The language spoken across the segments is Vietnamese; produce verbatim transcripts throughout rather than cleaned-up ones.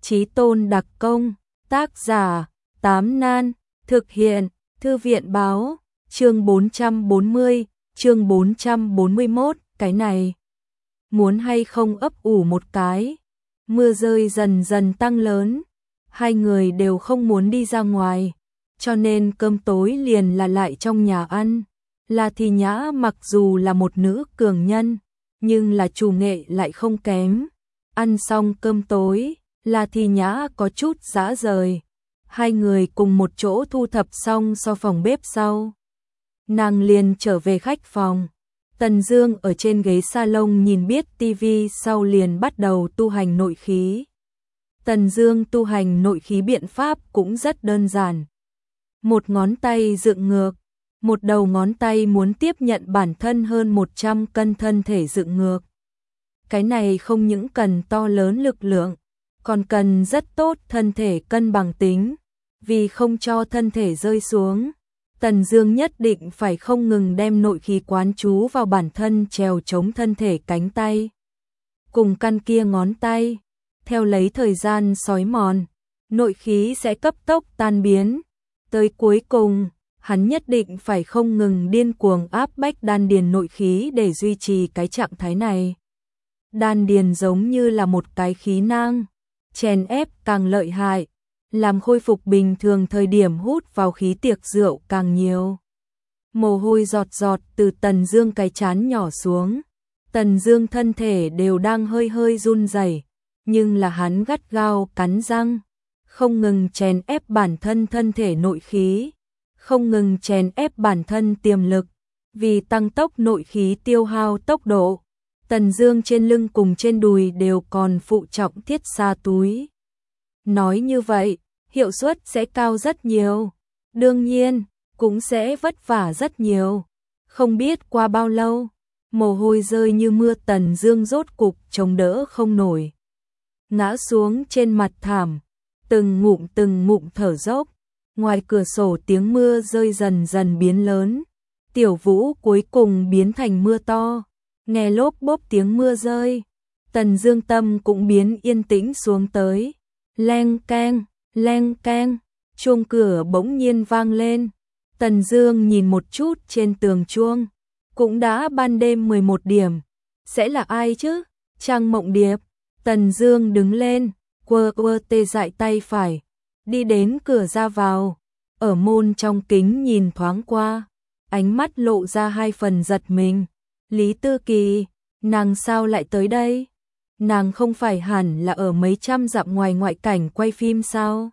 Chí Tôn đặc công, tác giả, Tám Nan, thực hiện, Thư viện báo, chương bốn trăm bốn mươi, chương bốn trăm bốn mươi mốt, cái này. Muốn hay không ấp ủ một cái. Mưa rơi dần dần tăng lớn, hai người đều không muốn đi ra ngoài, cho nên cơm tối liền là lại trong nhà ăn. La Thi Nhã mặc dù là một nữ cường nhân, nhưng là chủ nghệ lại không kém. Ăn xong cơm tối, La Thi Nhã có chút dã rời. Hai người cùng một chỗ thu thập xong so phòng bếp sau. Nàng liền trở về khách phòng. Tần Dương ở trên ghế salon nhìn biết tivi sau liền bắt đầu tu hành nội khí. Tần Dương tu hành nội khí biện pháp cũng rất đơn giản. Một ngón tay dựng ngược, một đầu ngón tay muốn tiếp nhận bản thân hơn một trăm cân thân thể dựng ngược. Cái này không những cần to lớn lực lượng, còn cần rất tốt thân thể cân bằng tính, vì không cho thân thể rơi xuống. Tần Dương nhất định phải không ngừng đem nội khí quán chú vào bản thân trèo chống thân thể cánh tay. Cùng căn kia ngón tay, theo lấy thời gian sói mòn, nội khí sẽ cấp tốc tan biến. Tới cuối cùng, hắn nhất định phải không ngừng điên cuồng áp bách đan điền nội khí để duy trì cái trạng thái này. Đan điền giống như là một cái khí nang, chèn ép càng lợi hại, làm khôi phục bình thường thời điểm hút vào khí tiệc rượu càng nhiều. Mồ hôi giọt giọt từ Tần Dương cái trán nhỏ xuống. Tần Dương thân thể đều đang hơi hơi run rẩy, nhưng là hắn gắt gao cắn răng, không ngừng chèn ép bản thân thân thể nội khí, không ngừng chèn ép bản thân tiềm lực, vì tăng tốc nội khí tiêu hao tốc độ. Tần Dương trên lưng cùng trên đùi đều còn phụ trọng thiết xa túi. Nói như vậy, hiệu suất sẽ cao rất nhiều. Đương nhiên, cũng sẽ vất vả rất nhiều. Không biết qua bao lâu, mồ hôi rơi như mưa, Tần Dương rốt cục chống đỡ không nổi. Ngã xuống trên mặt thảm, từng ngụm từng ngụm thở dốc. Ngoài cửa sổ tiếng mưa rơi dần dần biến lớn. Tiểu Vũ cuối cùng biến thành mưa to. Nghe lốp bốp tiếng mưa rơi, Tần Dương tâm cũng biến yên tĩnh xuống tới. Leng keng, leng keng, chuông cửa bỗng nhiên vang lên. Tần Dương nhìn một chút trên tường chuông, cũng đã ban đêm mười một điểm. Sẽ là ai chứ? Trang Mộng Điệp. Tần Dương đứng lên, quơ quơ tê dại tay phải, đi đến cửa ra vào, ở môn trong kính nhìn thoáng qua, ánh mắt lộ ra hai phần giật mình. Lý Tư Kỳ, nàng sao lại tới đây? Nàng không phải hẳn là ở mấy trăm dặm ngoài ngoại cảnh quay phim sao?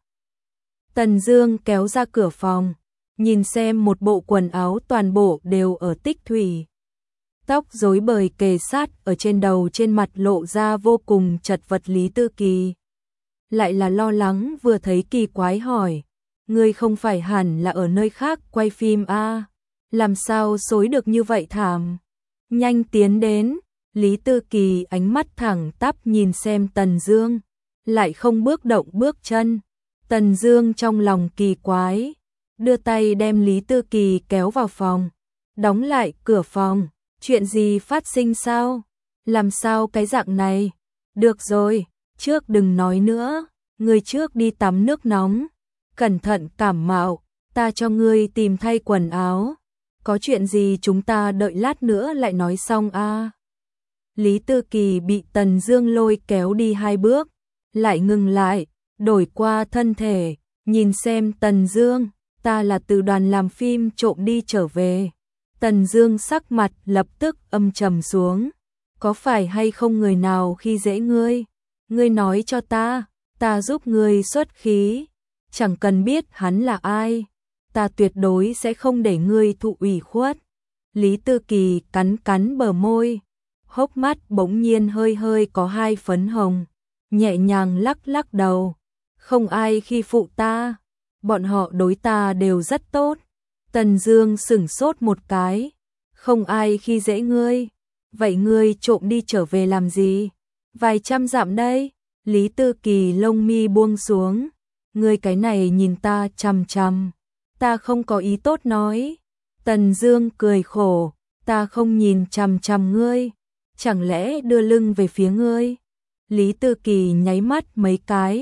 Tần Dương kéo ra cửa phòng, nhìn xem một bộ quần áo toàn bộ đều ở tích thủy. Tóc rối bời kề sát ở trên đầu, trên mặt lộ ra vô cùng chật vật. Lý Tư Kỳ lại là lo lắng, vừa thấy kỳ quái hỏi, ngươi không phải hẳn là ở nơi khác quay phim a? Làm sao xối được như vậy thảm? Nhanh tiến đến. Lý Tư Kỳ ánh mắt thẳng tắp nhìn xem Tần Dương, lại không bước động bước chân. Tần Dương trong lòng kỳ quái, đưa tay đem Lý Tư Kỳ kéo vào phòng, đóng lại cửa phòng. Chuyện gì phát sinh sao? Làm sao cái dạng này? Được rồi, trước đừng nói nữa, ngươi trước đi tắm nước nóng, cẩn thận cảm mạo, ta cho ngươi tìm thay quần áo. Có chuyện gì chúng ta đợi lát nữa lại nói xong a. À. Lý Tư Kỳ bị Tần Dương lôi kéo đi hai bước, lại ngừng lại, đổi qua thân thể, nhìn xem Tần Dương, ta là từ đoàn làm phim trộm đi trở về. Tần Dương sắc mặt lập tức âm trầm xuống, có phải hay không người nào khi dễ ngươi? Ngươi nói cho ta, ta giúp ngươi xuất khí, chẳng cần biết hắn là ai. Ta tuyệt đối sẽ không để ngươi thụ ủy khuất. Lý Tư Kỳ cắn cắn bờ môi, hốc mắt bỗng nhiên hơi hơi có hai phấn hồng, nhẹ nhàng lắc lắc đầu. Không ai khi phụ ta, bọn họ đối ta đều rất tốt. Tần Dương sững sốt một cái, không ai khi dễ ngươi, vậy ngươi trộm đi trở về làm gì? Vài trăm dặm đây. Lý Tư Kỳ lông mi buông xuống, ngươi cái này nhìn ta chằm chằm. Ta không có ý tốt nói. Tần Dương cười khổ, ta không nhìn chằm chằm ngươi, chẳng lẽ đưa lưng về phía ngươi? Lý Tư Kỳ nháy mắt mấy cái,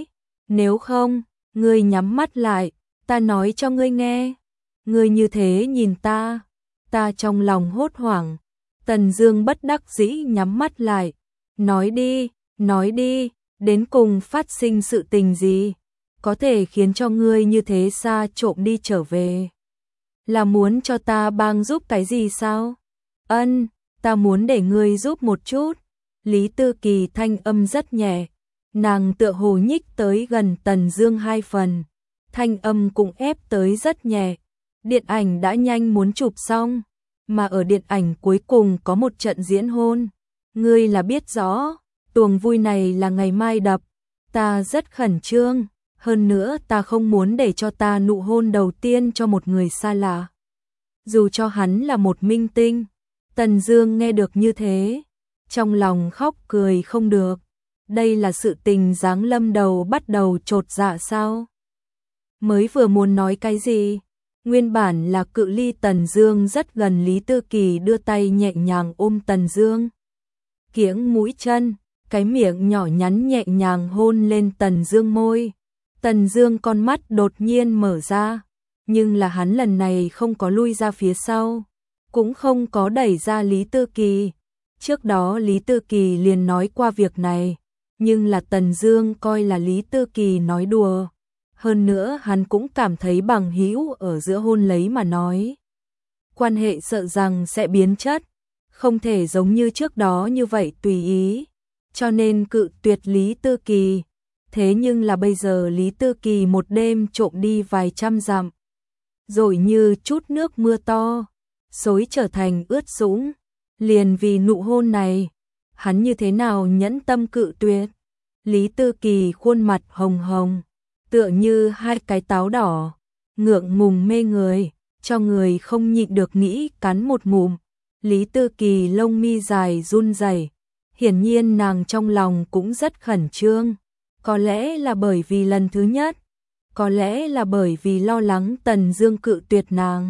Nếu không, ngươi nhắm mắt lại, ta nói cho ngươi nghe. Ngươi như thế nhìn ta, ta trong lòng hốt hoảng. Tần Dương bất đắc dĩ nhắm mắt lại. Nói đi, nói đi, đến cùng phát sinh sự tình gì? Có thể khiến cho ngươi như thế xa trộm đi trở về? Là muốn cho ta bang giúp cái gì sao? Ân, ta muốn để ngươi giúp một chút. Lý Tư Kỳ thanh âm rất nhẹ, nàng tựa hồ nhích tới gần Tần Dương hai phần, thanh âm cũng ép tới rất nhẹ. Điện ảnh đã nhanh muốn chụp xong, mà ở điện ảnh cuối cùng có một trận diễn hôn. Ngươi là biết rõ, tuồng vui này là ngày mai đập, ta rất khẩn trương, hơn nữa ta không muốn để cho ta nụ hôn đầu tiên cho một người xa lạ. Dù cho hắn là một minh tinh. Tần Dương nghe được như thế, trong lòng khóc cười không được. Đây là sự tình giáng lâm đầu bắt đầu chột dạ sao? Mới vừa muốn nói cái gì? Nguyên bản là cự ly Tần Dương rất gần, Lý Tư Kỳ đưa tay nhẹ nhàng ôm Tần Dương. Kiếng mũi chân, cái miệng nhỏ nhắn nhẹ nhàng hôn lên Tần Dương môi. Tần Dương con mắt đột nhiên mở ra, nhưng là hắn lần này không có lui ra phía sau, cũng không có đẩy ra Lý Tư Kỳ. Trước đó Lý Tư Kỳ liền nói qua việc này, nhưng là Tần Dương coi là Lý Tư Kỳ nói đùa. Hơn nữa hắn cũng cảm thấy bằng hữu ở giữa hôn lấy mà nói. Quan hệ sợ rằng sẽ biến chất, không thể giống như trước đó như vậy tùy ý, cho nên cự tuyệt Lý Tư Kỳ. Thế nhưng là bây giờ Lý Tư Kỳ một đêm trộm đi vài trăm dặm, rồi như chút nước mưa to, xối trở thành ướt sũng. Liền vì nụ hôn này, hắn như thế nào nhẫn tâm cự tuyệt? Lý Tư Kỳ khuôn mặt hồng hồng, tựa như hai cái táo đỏ, ngượng ngùng mê người, cho người không nhịn được nghĩ cắn một ngụm. Lý Tư Kỳ lông mi dài run rẩy, hiển nhiên nàng trong lòng cũng rất khẩn trương, có lẽ là bởi vì lần thứ nhất, có lẽ là bởi vì lo lắng Tần Dương cự tuyệt nàng.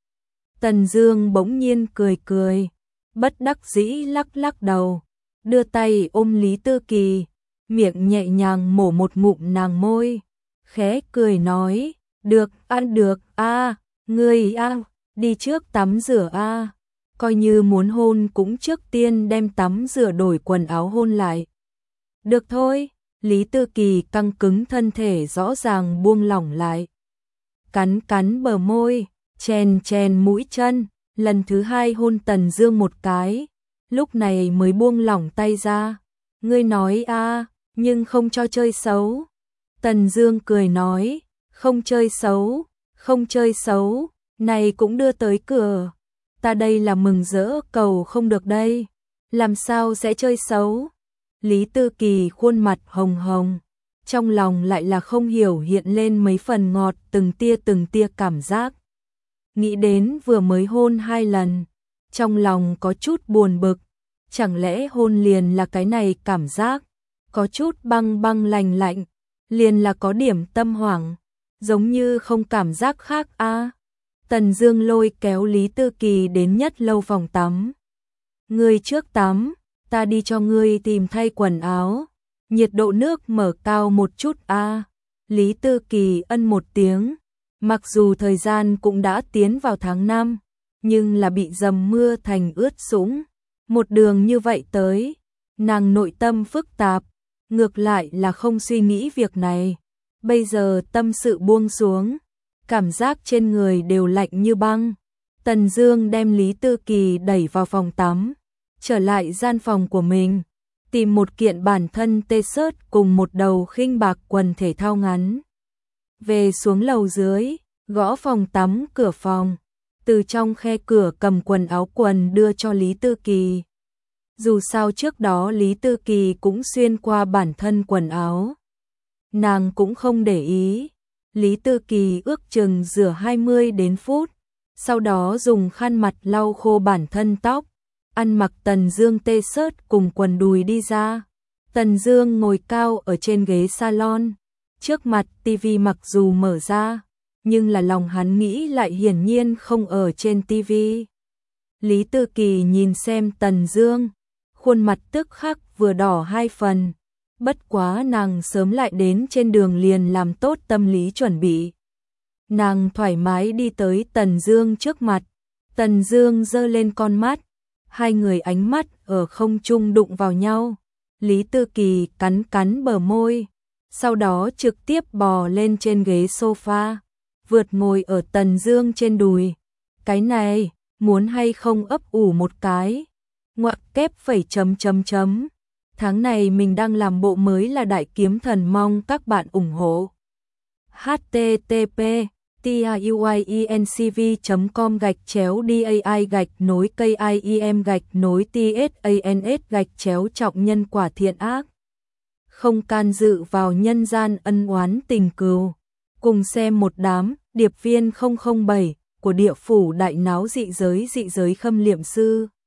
Tần Dương bỗng nhiên cười cười, bất đắc dĩ lắc lắc đầu, đưa tay ôm Lý Tư Kỳ, miệng nhẹ nhàng mổ một ngụm nàng môi, khẽ cười nói, được, ăn được, a, ngươi a, đi trước tắm rửa a, coi như muốn hôn cũng trước tiên đem tắm rửa đổi quần áo hôn lại. Được thôi, Lý Tư Kỳ căng cứng thân thể rõ ràng buông lỏng lại, cắn cắn bờ môi, chèn chèn mũi chân, lần thứ hai hôn Tần Dương một cái, lúc này mới buông lỏng tay ra. Ngươi nói a, nhưng không cho chơi xấu. Tần Dương cười nói, không chơi xấu, không chơi xấu, này cũng đưa tới cửa. Ta đây là mừng rỡ cầu không được đây, làm sao sẽ chơi xấu? Lý Tư Kỳ khuôn mặt hồng hồng, trong lòng lại là không hiểu hiện lên mấy phần ngọt từng tia từng tia cảm giác. Nghĩ đến vừa mới hôn hai lần, trong lòng có chút buồn bực, chẳng lẽ hôn liền là cái này cảm giác, có chút băng băng lạnh lạnh, liền là có điểm tâm hoảng, giống như không cảm giác khác a. À. Tần Dương lôi kéo Lý Tư Kỳ đến nhất lâu phòng tắm. Ngươi trước tắm, ta đi cho ngươi tìm thay quần áo, nhiệt độ nước mở cao một chút a. À. Lý Tư Kỳ ân một tiếng. Mặc dù thời gian cũng đã tiến vào tháng năm, nhưng là bị dầm mưa thành ướt sũng. Một đường như vậy tới, nàng nội tâm phức tạp, ngược lại là không suy nghĩ việc này. Bây giờ tâm sự buông xuống, cảm giác trên người đều lạnh như băng. Tần Dương đem Lý Tư Kỳ đẩy vào phòng tắm, trở lại gian phòng của mình, tìm một kiện bản thân t-shirt cùng một đầu khinh bạc quần thể thao ngắn. Về xuống lầu dưới, gõ phòng tắm cửa phòng, từ trong khe cửa cầm quần áo quần đưa cho Lý Tư Kỳ. Dù sao trước đó Lý Tư Kỳ cũng xuyên qua bản thân quần áo, nàng cũng không để ý. Lý Tư Kỳ ước chừng rửa hai mươi đến phút, sau đó dùng khăn mặt lau khô bản thân tóc, ăn mặc Tần Dương t-shirt cùng quần đùi đi ra. Tần Dương ngồi cao ở trên ghế salon, trước mặt tivi mặc dù mở ra, nhưng là lòng hắn nghĩ lại hiển nhiên không ở trên tivi. Lý Tư Kỳ nhìn xem Tần Dương, khuôn mặt tức khắc vừa đỏ hai phần, bất quá nàng sớm lại đến trên đường liền làm tốt tâm lý chuẩn bị. Nàng thoải mái đi tới Tần Dương trước mặt, Tần Dương giơ lên con mắt, hai người ánh mắt ở không trung đụng vào nhau. Lý Tư Kỳ cắn cắn bờ môi, sau đó trực tiếp bò lên trên ghế sofa, vượt ngồi ở Tần Dương trên đùi. Cái này, muốn hay không ấp ủ một cái? Ngoặc kép phẩy chấm chấm chấm. Tháng này mình đang làm bộ mới là Đại Kiếm Thần, mong các bạn ủng hộ. h t t p tiuyencv chấm com gạch chéo dai gạch nối kim gạch nối tsans gạch chéo trọng nhân quả thiện ác. Không can dự vào nhân gian ân oán tình cừu. Cùng xem một đám điệp viên không không bảy của địa phủ đại náo dị giới dị giới khâm liệm sư.